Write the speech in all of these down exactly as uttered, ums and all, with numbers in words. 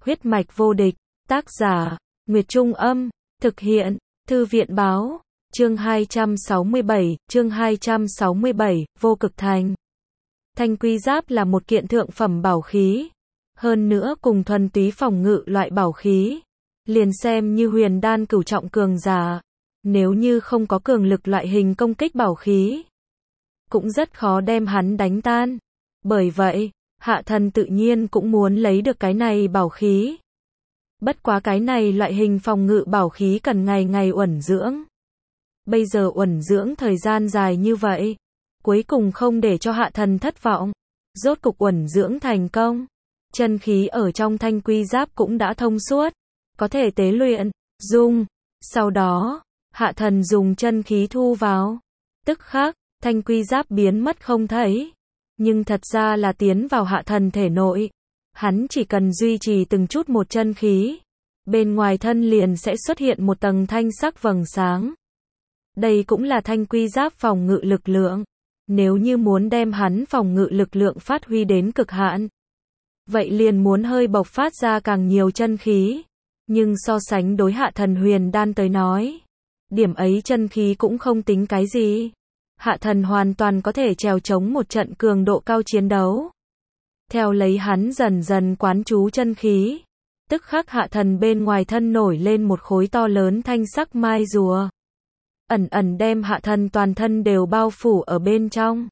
Huyết mạch vô địch, tác giả, Nguyệt Trung Âm, thực hiện, Thư viện Báo, chương hai trăm sáu mươi bảy, chương hai trăm sáu mươi bảy, Vô Cực Thành. Thanh Quy Giáp là một kiện thượng phẩm bảo khí, hơn nữa cùng thuần túy phòng ngự loại bảo khí, liền xem như huyền đan cửu trọng cường giả, nếu như không có cường lực loại hình công kích bảo khí, cũng rất khó đem hắn đánh tan. Bởi vậy, Hạ Thần tự nhiên cũng muốn lấy được cái này bảo khí. Bất quá cái này loại hình phòng ngự bảo khí cần ngày ngày uẩn dưỡng. Bây giờ uẩn dưỡng thời gian dài như vậy, cuối cùng không để cho Hạ Thần thất vọng. Rốt cục uẩn dưỡng thành công. Chân khí ở trong Thanh Quy Giáp cũng đã thông suốt, có thể tế luyện, dung. Sau đó, Hạ Thần dùng chân khí thu vào. Tức khắc, Thanh Quy Giáp biến mất không thấy. Nhưng thật ra là tiến vào Hạ Thần thể nội. Hắn chỉ cần duy trì từng chút một chân khí, bên ngoài thân liền sẽ xuất hiện một tầng thanh sắc vầng sáng. Đây cũng là Thanh Quy Giáp phòng ngự lực lượng. Nếu như muốn đem hắn phòng ngự lực lượng phát huy đến cực hạn, vậy liền muốn hơi bộc phát ra càng nhiều chân khí. Nhưng so sánh đối Hạ Thần huyền đan tới nói, điểm ấy chân khí cũng không tính cái gì. Hạ Thần hoàn toàn có thể trèo chống một trận cường độ cao chiến đấu. Theo lấy hắn dần dần quán chú chân khí, tức khắc Hạ Thần bên ngoài thân nổi lên một khối to lớn thanh sắc mai rùa, ẩn ẩn đem Hạ Thần toàn thân đều bao phủ ở bên trong.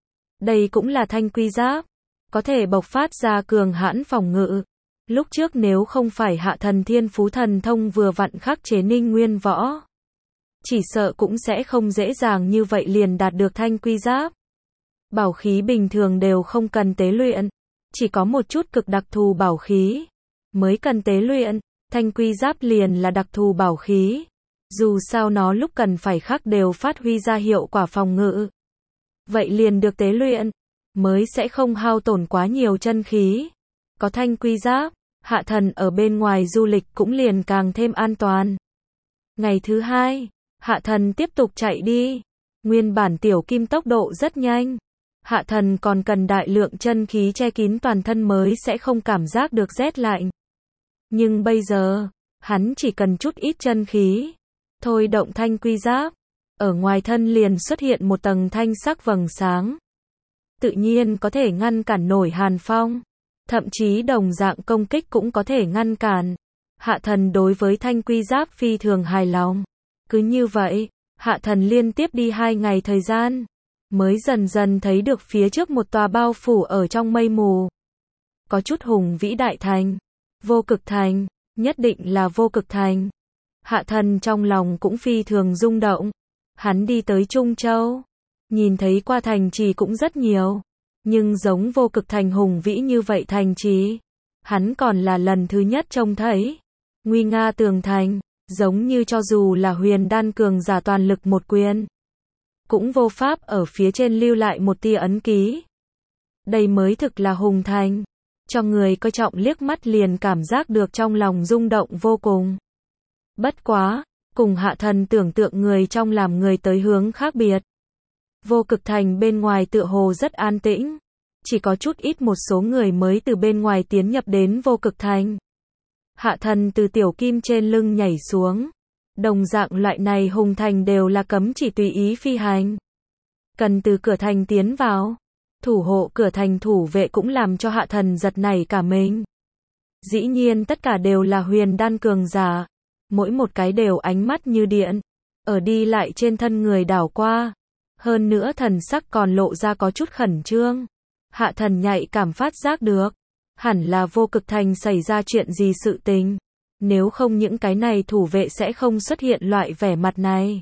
Đây cũng là Thanh Quy Giáp, có thể bộc phát ra cường hãn phòng ngự. Lúc trước nếu không phải Hạ Thần thiên phú thần thông vừa vặn khắc chế Ninh Nguyên Võ, chỉ sợ cũng sẽ không dễ dàng như vậy liền đạt được Thanh Quy Giáp. Bảo khí bình thường đều không cần tế luyện, chỉ có một chút cực đặc thù bảo khí mới cần tế luyện. Thanh Quy Giáp liền là đặc thù bảo khí, dù sao nó lúc cần phải khắc đều phát huy ra hiệu quả phòng ngự, vậy liền được tế luyện, mới sẽ không hao tổn quá nhiều chân khí. Có Thanh Quy Giáp, Hạ Thần ở bên ngoài du lịch cũng liền càng thêm an toàn. Ngày thứ hai, Hạ Thần tiếp tục chạy đi. Nguyên bản tiểu kim tốc độ rất nhanh, Hạ Thần còn cần đại lượng chân khí che kín toàn thân mới sẽ không cảm giác được rét lạnh. Nhưng bây giờ, hắn chỉ cần chút ít chân khí, thôi động Thanh Quy Giáp, ở ngoài thân liền xuất hiện một tầng thanh sắc vầng sáng. Tự nhiên có thể ngăn cản nổi hàn phong, thậm chí đồng dạng công kích cũng có thể ngăn cản. Hạ Thần đối với Thanh Quy Giáp phi thường hài lòng. Cứ như vậy, Hạ Thần liên tiếp đi hai ngày thời gian, mới dần dần thấy được phía trước một tòa bao phủ ở trong mây mù, có chút hùng vĩ đại thành. Vô Cực Thành, nhất định là Vô Cực Thành. Hạ Thần trong lòng cũng phi thường rung động. Hắn đi tới Trung Châu, nhìn thấy qua thành trì cũng rất nhiều, nhưng giống Vô Cực Thành hùng vĩ như vậy thành trì, hắn còn là lần thứ nhất trông thấy. Nguy nga tường thành, giống như cho dù là huyền đan cường giả toàn lực một quyền, cũng vô pháp ở phía trên lưu lại một tia ấn ký. Đây mới thực là hùng thành, cho người coi trọng liếc mắt liền cảm giác được trong lòng rung động vô cùng. Bất quá, cùng Hạ Thần tưởng tượng người trong làm người tới hướng khác biệt. Vô Cực Thành bên ngoài tựa hồ rất an tĩnh, chỉ có chút ít một số người mới từ bên ngoài tiến nhập đến Vô Cực Thành. Hạ Thần từ tiểu kim trên lưng nhảy xuống. Đồng dạng loại này hùng thành đều là cấm chỉ tùy ý phi hành, cần từ cửa thành tiến vào. Thủ hộ cửa thành thủ vệ cũng làm cho Hạ Thần giật nảy cả mình. Dĩ nhiên tất cả đều là huyền đan cường giả, mỗi một cái đều ánh mắt như điện, ở đi lại trên thân người đảo qua. Hơn nữa thần sắc còn lộ ra có chút khẩn trương. Hạ Thần nhạy cảm phát giác được, hẳn là Vô Cực Thành xảy ra chuyện gì sự tình. Nếu không những cái này thủ vệ sẽ không xuất hiện loại vẻ mặt này.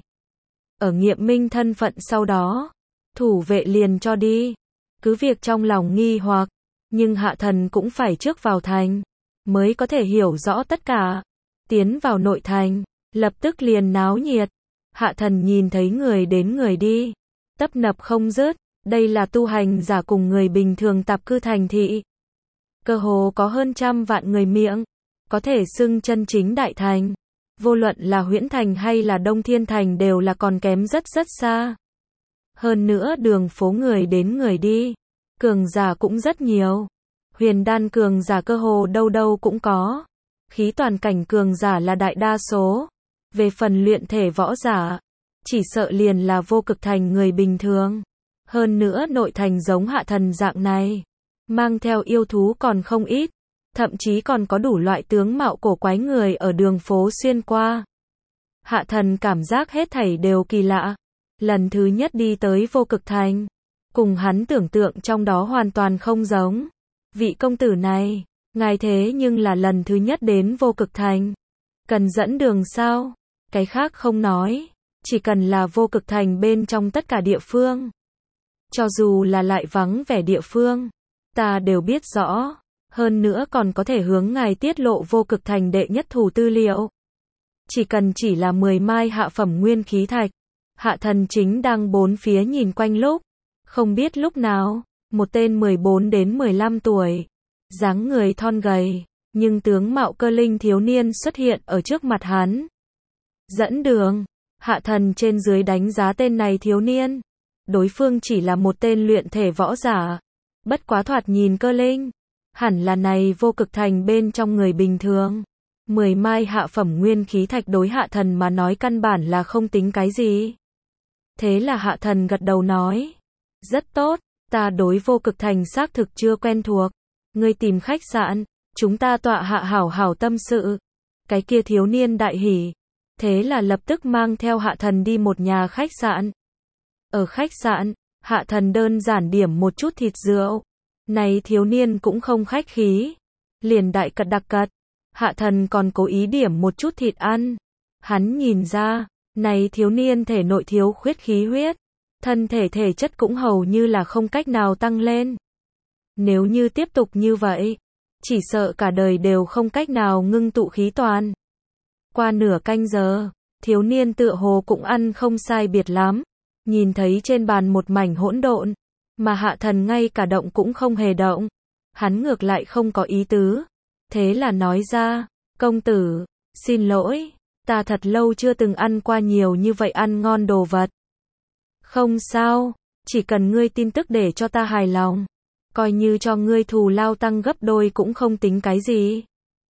Ở nghiệm minh thân phận sau đó, thủ vệ liền cho đi. Cứ việc trong lòng nghi hoặc, nhưng Hạ Thần cũng phải trước vào thành, mới có thể hiểu rõ tất cả. Tiến vào nội thành, lập tức liền náo nhiệt. Hạ Thần nhìn thấy người đến người đi, tấp nập không dứt. Đây là tu hành giả cùng người bình thường tạp cư thành thị. Cơ hồ có hơn trăm vạn người miệng, có thể xưng chân chính đại thành. Vô luận là Huyễn Thành hay là Đông Thiên Thành đều là còn kém rất rất xa. Hơn nữa đường phố người đến người đi, cường giả cũng rất nhiều. Huyền đan cường giả cơ hồ đâu đâu cũng có. Khí toàn cảnh cường giả là đại đa số. Về phần luyện thể võ giả, chỉ sợ liền là vô cực thành người bình thường. Hơn nữa nội thành giống hạ thần dạng này, mang theo yêu thú còn không ít, thậm chí còn có đủ loại tướng mạo cổ quái người ở đường phố xuyên qua. Hạ thần cảm giác hết thảy đều kỳ lạ. Lần thứ nhất đi tới vô cực thành, cùng hắn tưởng tượng trong đó hoàn toàn không giống. Vị công tử này, ngài thế nhưng là lần thứ nhất đến vô cực thành. Cần dẫn đường sao? Cái khác không nói, chỉ cần là vô cực thành bên trong tất cả địa phương. Cho dù là lại vắng vẻ địa phương, ta đều biết rõ. Hơn nữa còn có thể hướng ngài tiết lộ vô cực thành đệ nhất thủ tư liệu. Chỉ cần chỉ là mười mai hạ phẩm nguyên khí thạch. Hạ thần chính đang bốn phía nhìn quanh lúc. Không biết lúc nào, một tên mười bốn đến mười lăm tuổi, dáng người thon gầy, nhưng tướng mạo cơ linh thiếu niên xuất hiện ở trước mặt hắn. Dẫn đường, hạ thần trên dưới đánh giá tên này thiếu niên. Đối phương chỉ là một tên luyện thể võ giả. Bất quá thoạt nhìn cơ linh. Hẳn là này vô cực thành bên trong người bình thường. Mười mai hạ phẩm nguyên khí thạch đối hạ thần mà nói căn bản là không tính cái gì. Thế là hạ thần gật đầu nói. Rất tốt, ta đối vô cực thành xác thực chưa quen thuộc. Ngươi tìm khách sạn, chúng ta tọa hạ hảo hảo tâm sự. Cái kia thiếu niên đại hỉ. Thế là lập tức mang theo hạ thần đi một nhà khách sạn. Ở khách sạn, hạ thần đơn giản điểm một chút thịt rượu. Này thiếu niên cũng không khách khí. Liền đại cật đặc cật. Hạ thần còn cố ý điểm một chút thịt ăn. Hắn nhìn ra, này thiếu niên thể nội thiếu khuyết khí huyết. Thân thể thể chất cũng hầu như là không cách nào tăng lên. Nếu như tiếp tục như vậy, chỉ sợ cả đời đều không cách nào ngưng tụ khí toàn. Qua nửa canh giờ, thiếu niên tựa hồ cũng ăn không sai biệt lắm. Nhìn thấy trên bàn một mảnh hỗn độn, mà hạ thần ngay cả động cũng không hề động. Hắn ngược lại không có ý tứ. Thế là nói ra, công tử, xin lỗi, ta thật lâu chưa từng ăn qua nhiều như vậy ăn ngon đồ vật. Không sao, chỉ cần ngươi tin tức để cho ta hài lòng. Coi như cho ngươi thù lao tăng gấp đôi cũng không tính cái gì.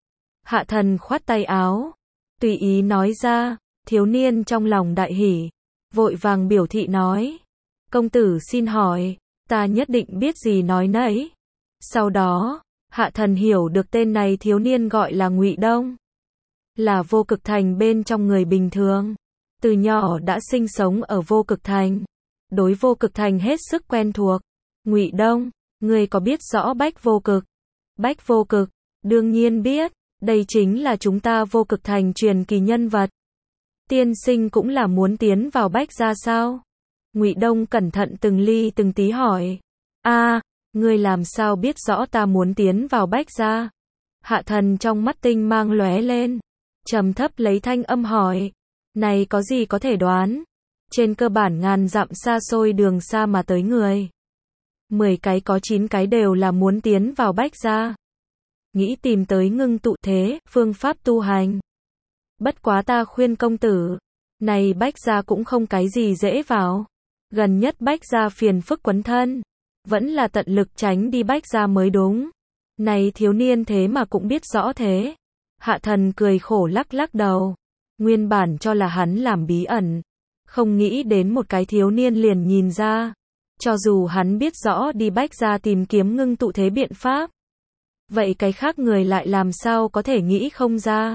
Hạ thần khoát tay áo, tùy ý nói ra, thiếu niên trong lòng đại hỉ. Vội vàng biểu thị nói, công tử xin hỏi, ta nhất định biết gì nói nấy. Sau đó, hạ thần hiểu được tên này thiếu niên gọi là Ngụy Đông. Là vô cực thành bên trong người bình thường. Từ nhỏ đã sinh sống ở vô cực thành. Đối vô cực thành hết sức quen thuộc. Ngụy Đông, ngươi có biết rõ Bách Vô Cực? Bách Vô Cực, đương nhiên biết, đây chính là chúng ta vô cực thành truyền kỳ nhân vật. Tiên sinh cũng là muốn tiến vào Bách gia sao? Ngụy Đông cẩn thận từng ly từng tí hỏi. A, ngươi làm sao biết rõ ta muốn tiến vào Bách gia? Hạ thần trong mắt tinh mang lóe lên, trầm thấp lấy thanh âm hỏi. Này có gì có thể đoán? Trên cơ bản ngàn dặm xa xôi đường xa mà tới người. Mười cái có chín cái đều là muốn tiến vào Bách gia. Nghĩ tìm tới ngưng tụ thế, phương pháp tu hành. Bất quá ta khuyên công tử, này Bách gia cũng không cái gì dễ vào. Gần nhất Bách gia phiền phức quấn thân, vẫn là tận lực tránh đi Bách gia mới đúng. Này thiếu niên thế mà cũng biết rõ thế. Hạ thần cười khổ lắc lắc đầu. Nguyên bản cho là hắn làm bí ẩn. Không nghĩ đến một cái thiếu niên liền nhìn ra. Cho dù hắn biết rõ đi Bách gia tìm kiếm ngưng tụ thế biện pháp. Vậy cái khác người lại làm sao có thể nghĩ không ra.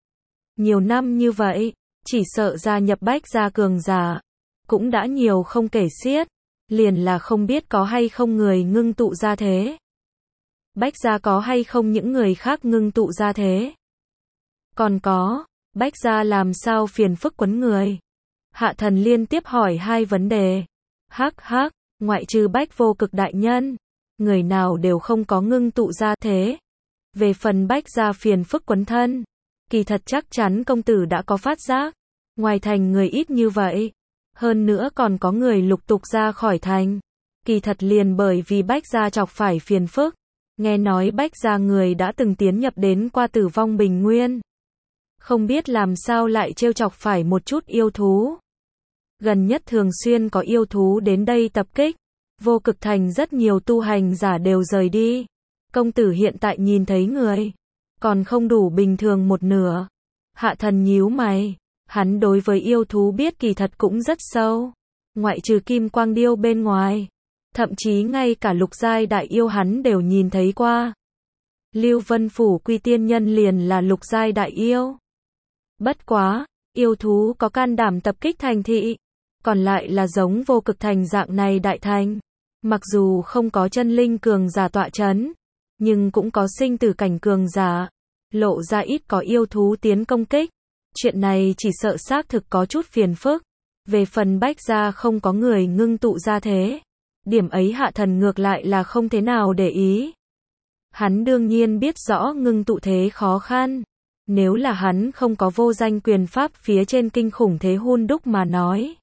Nhiều năm như vậy, chỉ sợ gia nhập Bách gia cường giả. Cũng đã nhiều không kể xiết. Liền là không biết có hay không người ngưng tụ ra thế. Bách gia có hay không những người khác ngưng tụ ra thế. Còn có, Bách gia làm sao phiền phức quấn người. Hạ thần liên tiếp hỏi hai vấn đề. Hắc hắc, ngoại trừ Bách Vô Cực đại nhân, người nào đều không có ngưng tụ ra thế. Về phần Bách gia phiền phức quấn thân, kỳ thật chắc chắn công tử đã có phát giác. Ngoài thành người ít như vậy, hơn nữa còn có người lục tục ra khỏi thành. Kỳ thật liền bởi vì Bách gia chọc phải phiền phức. Nghe nói Bách gia người đã từng tiến nhập đến qua Tử Vong Bình Nguyên. Không biết làm sao lại trêu chọc phải một chút yêu thú. Gần nhất thường xuyên có yêu thú đến đây tập kích. Vô cực thành rất nhiều tu hành giả đều rời đi. công tử hiện tại nhìn thấy người, còn không đủ bình thường một nửa. Hạ thần nhíu mày, hắn đối với yêu thú biết kỳ thật cũng rất sâu, ngoại trừ kim quang điêu bên ngoài, thậm chí ngay cả lục giai đại yêu hắn đều nhìn thấy qua. Lưu Vân Phủ Quy Tiên Nhân liền là lục giai đại yêu. Bất quá, yêu thú có can đảm tập kích thành thị, còn lại là giống Vô Cực Thành dạng này đại thành. Mặc dù không có chân linh cường giả tọa chấn, nhưng cũng có sinh tử cảnh cường giả, lộ ra ít có yêu thú tiến công kích. Chuyện này chỉ sợ xác thực có chút phiền phức. Về phần Bách gia không có người ngưng tụ ra thế, điểm ấy Hạ thần ngược lại là không thế nào để ý. Hắn đương nhiên biết rõ ngưng tụ thế khó khăn. Nếu là hắn không có vô danh quyền pháp phía trên kinh khủng thế hun đúc mà nói,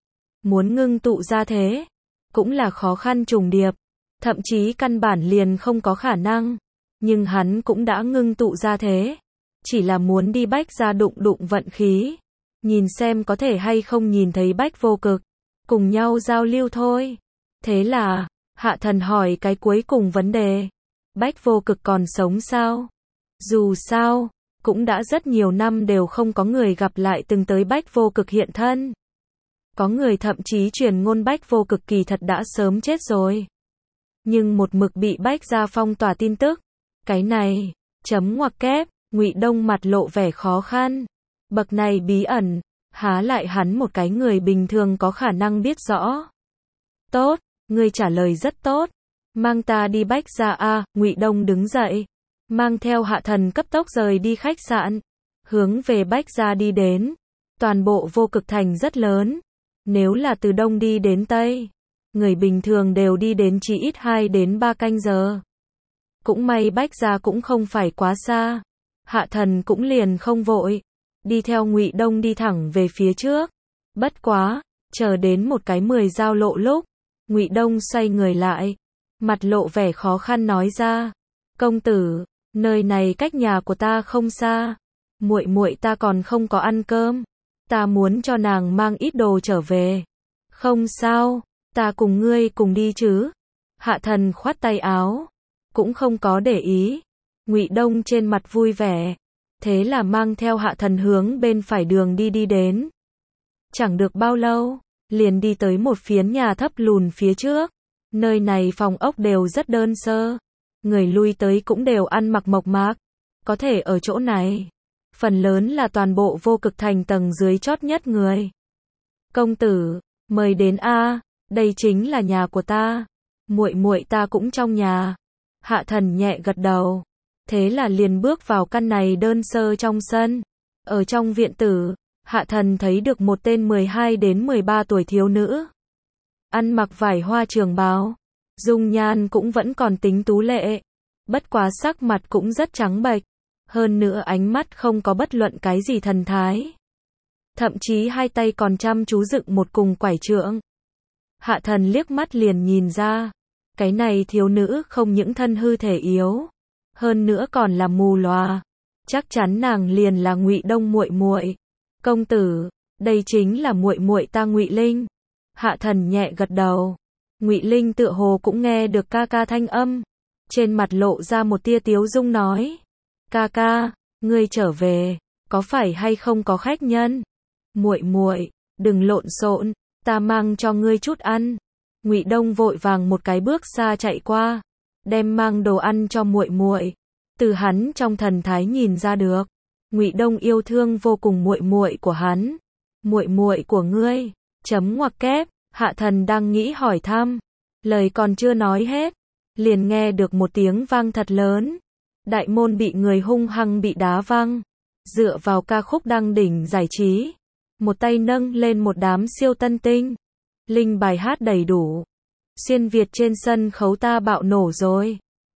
muốn ngưng tụ ra thế, cũng là khó khăn trùng điệp, thậm chí căn bản liền không có khả năng. Nhưng hắn cũng đã ngưng tụ ra thế, chỉ là muốn đi Bách gia đụng đụng vận khí, nhìn xem có thể hay không nhìn thấy Bách Vô Cực, cùng nhau giao lưu thôi. Thế là, Hạ thần hỏi cái cuối cùng vấn đề, Bách Vô Cực còn sống sao? Dù sao, cũng đã rất nhiều năm đều không có người gặp lại từng tới Bách Vô Cực hiện thân. Có người thậm chí truyền ngôn Bách Vô Cực kỳ thật đã sớm chết rồi. Nhưng một mực bị Bách gia phong tỏa tin tức. Cái này, chấm ngoặc kép, Ngụy Đông mặt lộ vẻ khó khăn. Bậc này bí ẩn, há lại hắn một cái người bình thường có khả năng biết rõ. Tốt, ngươi trả lời rất tốt. Mang ta đi Bách gia a, Ngụy Đông đứng dậy, mang theo Hạ thần cấp tốc rời đi khách sạn, hướng về Bách gia đi đến. Toàn bộ Vô Cực Thành rất lớn, nếu là từ đông đi đến tây, người bình thường đều đi đến chỉ ít hai đến ba canh giờ. Cũng may Bách gia cũng không phải quá xa, Hạ thần cũng liền không vội, đi theo Ngụy Đông đi thẳng về phía trước. Bất quá, chờ đến một cái mười giao lộ lúc, Ngụy Đông xoay người lại, mặt lộ vẻ khó khăn nói ra, công tử, nơi này cách nhà của ta không xa, muội muội ta còn không có ăn cơm, ta muốn cho nàng mang ít đồ trở về. Không sao, ta cùng ngươi cùng đi chứ. Hạ thần khoát tay áo, cũng không có để ý. Ngụy Đông trên mặt vui vẻ, thế là mang theo Hạ thần hướng bên phải đường đi đi đến. Chẳng được bao lâu, liền đi tới một phiến nhà thấp lùn phía trước. Nơi này phòng ốc đều rất đơn sơ, người lui tới cũng đều ăn mặc mộc mạc. Có thể ở chỗ này, phần lớn là toàn bộ Vô Cực Thành tầng dưới chót nhất người. Công tử, mời đến a, đây chính là nhà của ta. Muội muội ta cũng trong nhà. Hạ thần nhẹ gật đầu. Thế là liền bước vào căn này đơn sơ trong sân. Ở trong viện tử, Hạ thần thấy được một tên mười hai đến mười ba tuổi thiếu nữ. Ăn mặc vải hoa trường bào, dung nhan cũng vẫn còn tính tú lệ, bất quá sắc mặt cũng rất trắng bệch, hơn nữa ánh mắt không có bất luận cái gì thần thái. Thậm chí hai tay còn chăm chú dựng một cùng quải trượng. Hạ thần liếc mắt liền nhìn ra, cái này thiếu nữ không những thân hư thể yếu, hơn nữa còn là mù lòa, chắc chắn nàng liền là Ngụy Đông muội muội. Công tử, đây chính là muội muội ta Ngụy Linh. Hạ thần nhẹ gật đầu. Ngụy Linh tựa hồ cũng nghe được ca ca thanh âm, trên mặt lộ ra một tia tiếu dung nói, ca ca, ngươi trở về, có phải hay không có khách nhân? Muội muội, đừng lộn xộn, ta mang cho ngươi chút ăn. Ngụy Đông vội vàng một cái bước xa chạy qua, đem mang đồ ăn cho muội muội. Từ hắn trong thần thái nhìn ra được, Ngụy Đông yêu thương vô cùng muội muội của hắn. Muội muội của ngươi? Chấm ngoặc kép, Hạ thần đang nghĩ hỏi thăm, lời còn chưa nói hết, liền nghe được một tiếng vang thật lớn. Đại môn bị người hung hăng bị đá văng. Dựa vào ca khúc đăng đỉnh giải trí, một tay nâng lên một đám siêu tân tinh, linh bài hát đầy đủ. Xuyên Việt trên sân khấu ta bạo nổ rồi.